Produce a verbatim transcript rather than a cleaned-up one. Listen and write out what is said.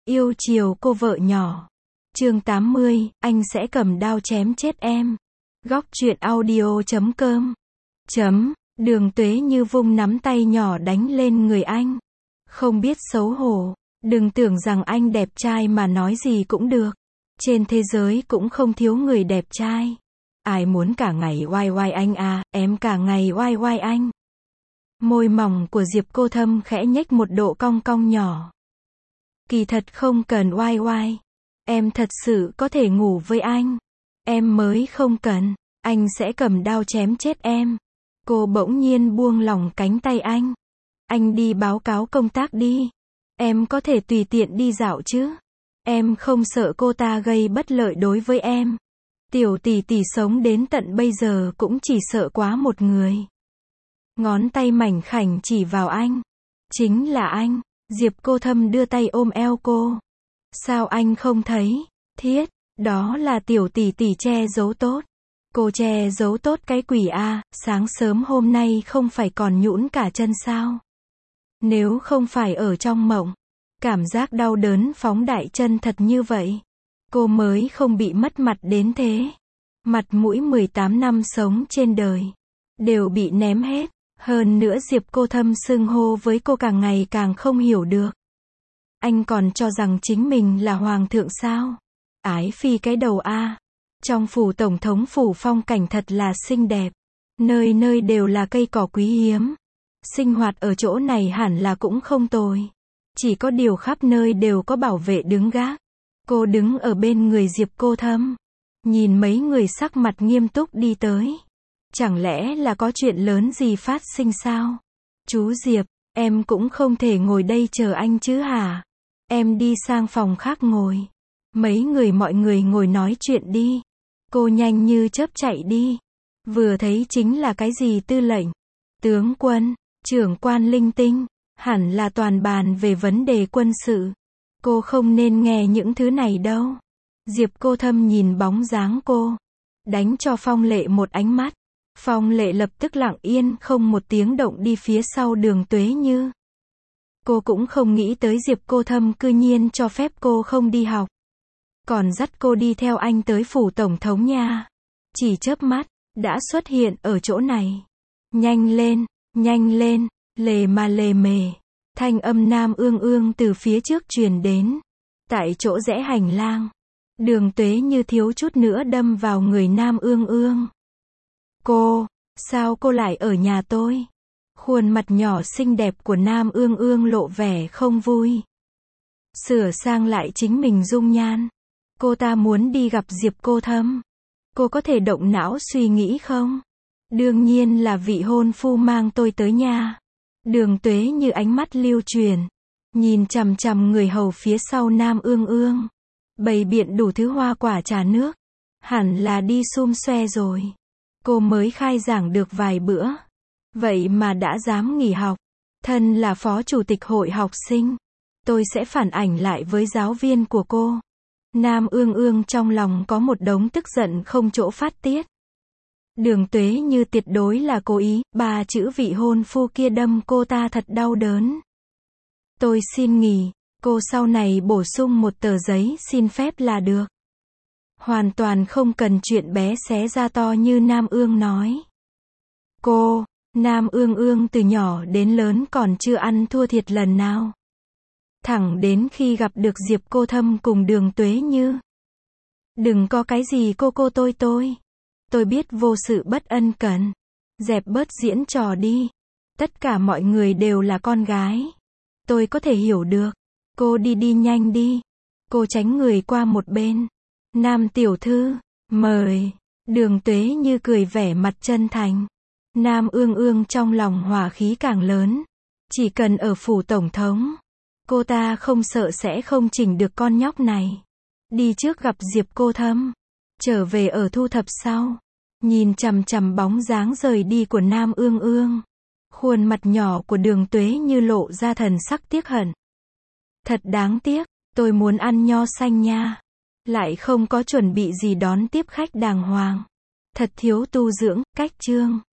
Yêu chiều cô vợ nhỏ. Chương tám mươi, anh sẽ cầm đao chém chết em. Góc truyện audio chấm com. Chấm, Đường Tuế Như vung nắm tay nhỏ đánh lên người anh. Không biết xấu hổ, đừng tưởng rằng anh đẹp trai mà nói gì cũng được. Trên thế giới cũng không thiếu người đẹp trai. Ai muốn cả ngày oai oai anh à, em cả ngày oai oai anh. Môi mỏng của Diệp Cô Thâm khẽ nhếch một độ cong cong nhỏ. Kỳ thật không cần oai oai. Em thật sự có thể ngủ với anh. Em mới không cần. Anh sẽ cầm đao chém chết em. Cô bỗng nhiên buông lỏng cánh tay anh. Anh đi báo cáo công tác đi. Em có thể tùy tiện đi dạo chứ. Em không sợ cô ta gây bất lợi đối với em. Tiểu tỷ tỷ sống đến tận bây giờ cũng chỉ sợ quá một người. Ngón tay mảnh khảnh chỉ vào anh. Chính là anh. Diệp Cô Thâm đưa tay ôm eo cô. Sao anh không thấy? Thiết, đó là tiểu tỷ tỷ che giấu tốt. Cô che giấu tốt cái quỷ a, sáng sớm hôm nay không phải còn nhũn cả chân sao? Nếu không phải ở trong mộng, cảm giác đau đớn phóng đại chân thật như vậy, cô mới không bị mất mặt đến thế. Mặt mũi mười tám năm sống trên đời, đều bị ném hết. Hơn nữa Diệp Cô Thâm xưng hô với cô càng ngày càng không hiểu được. Anh còn cho rằng chính mình là hoàng thượng sao? Ái phi cái đầu a. Trong phủ tổng thống phủ phong cảnh thật là xinh đẹp. Nơi nơi đều là cây cỏ quý hiếm. Sinh hoạt ở chỗ này hẳn là cũng không tồi. Chỉ có điều khắp nơi đều có bảo vệ đứng gác. Cô đứng ở bên người Diệp Cô Thâm. Nhìn mấy người sắc mặt nghiêm túc đi tới. Chẳng lẽ là có chuyện lớn gì phát sinh sao? Chú Diệp, em cũng không thể ngồi đây chờ anh chứ hả? Em đi sang phòng khác ngồi. Mấy người mọi người ngồi nói chuyện đi. Cô nhanh như chớp chạy đi. Vừa thấy chính là cái gì tư lệnh, tướng quân, trưởng quan linh tinh. Hẳn là toàn bàn về vấn đề quân sự. Cô không nên nghe những thứ này đâu. Diệp Cô Thâm nhìn bóng dáng cô. Đánh cho Phong Lệ một ánh mắt. Phong Lệ lập tức lặng yên không một tiếng động đi phía sau Đường Tuế Như. Cô cũng không nghĩ tới Diệp Cô Thâm cư nhiên cho phép cô không đi học. Còn dắt cô đi theo anh tới phủ tổng thống nha. Chỉ chớp mắt, đã xuất hiện ở chỗ này. Nhanh lên, nhanh lên, lề mà lề mề. Thanh âm Nam Ương Ương từ phía trước truyền đến. Tại chỗ rẽ hành lang. Đường Tuế Như thiếu chút nữa đâm vào người Nam Ương Ương. Cô, sao cô lại ở nhà tôi? Khuôn mặt nhỏ xinh đẹp của Nam Ương Ương lộ vẻ không vui. Sửa sang lại chính mình dung nhan. Cô ta muốn đi gặp Diệp Cô Thâm. Cô có thể động não suy nghĩ không? Đương nhiên là vị hôn phu mang tôi tới nhà. Đường Tuế Như ánh mắt lưu truyền. Nhìn chằm chằm người hầu phía sau Nam Ương Ương. Bày biện đủ thứ hoa quả trà nước. Hẳn là đi xum xoe rồi. Cô mới khai giảng được vài bữa. Vậy mà đã dám nghỉ học. Thân là phó chủ tịch hội học sinh. Tôi sẽ phản ảnh lại với giáo viên của cô. Nam Ương Ương trong lòng có một đống tức giận không chỗ phát tiết. Đường Tuế Như tuyệt đối là cố ý, ba chữ vị hôn phu kia đâm cô ta thật đau đớn. Tôi xin nghỉ, cô sau này bổ sung một tờ giấy xin phép là được. Hoàn toàn không cần chuyện bé xé ra to như Nam Ương nói. Cô, Nam Ương Ương từ nhỏ đến lớn còn chưa ăn thua thiệt lần nào. Thẳng đến khi gặp được Diệp Cô Thâm cùng Đường Tuế Như. Đừng có cái gì cô cô tôi tôi. Tôi biết vô sự bất ân cần. Dẹp bớt diễn trò đi. Tất cả mọi người đều là con gái. Tôi có thể hiểu được. Cô đi đi nhanh đi. Cô tránh người qua một bên. Nam tiểu thư, mời. Đường Tuế Như cười vẻ mặt chân thành. Nam Ương Ương trong lòng hỏa khí càng lớn. Chỉ cần ở phủ tổng thống, cô ta không sợ sẽ không chỉnh được con nhóc này. Đi trước gặp Diệp Cô Thâm. Trở về ở thu thập sau. Nhìn chằm chằm bóng dáng rời đi của Nam Ương Ương. Khuôn mặt nhỏ của Đường Tuế Như lộ ra thần sắc tiếc hận. Thật đáng tiếc, tôi muốn ăn nho xanh nha. Lại không có chuẩn bị gì đón tiếp khách đàng hoàng. Thật thiếu tu dưỡng, cách chương.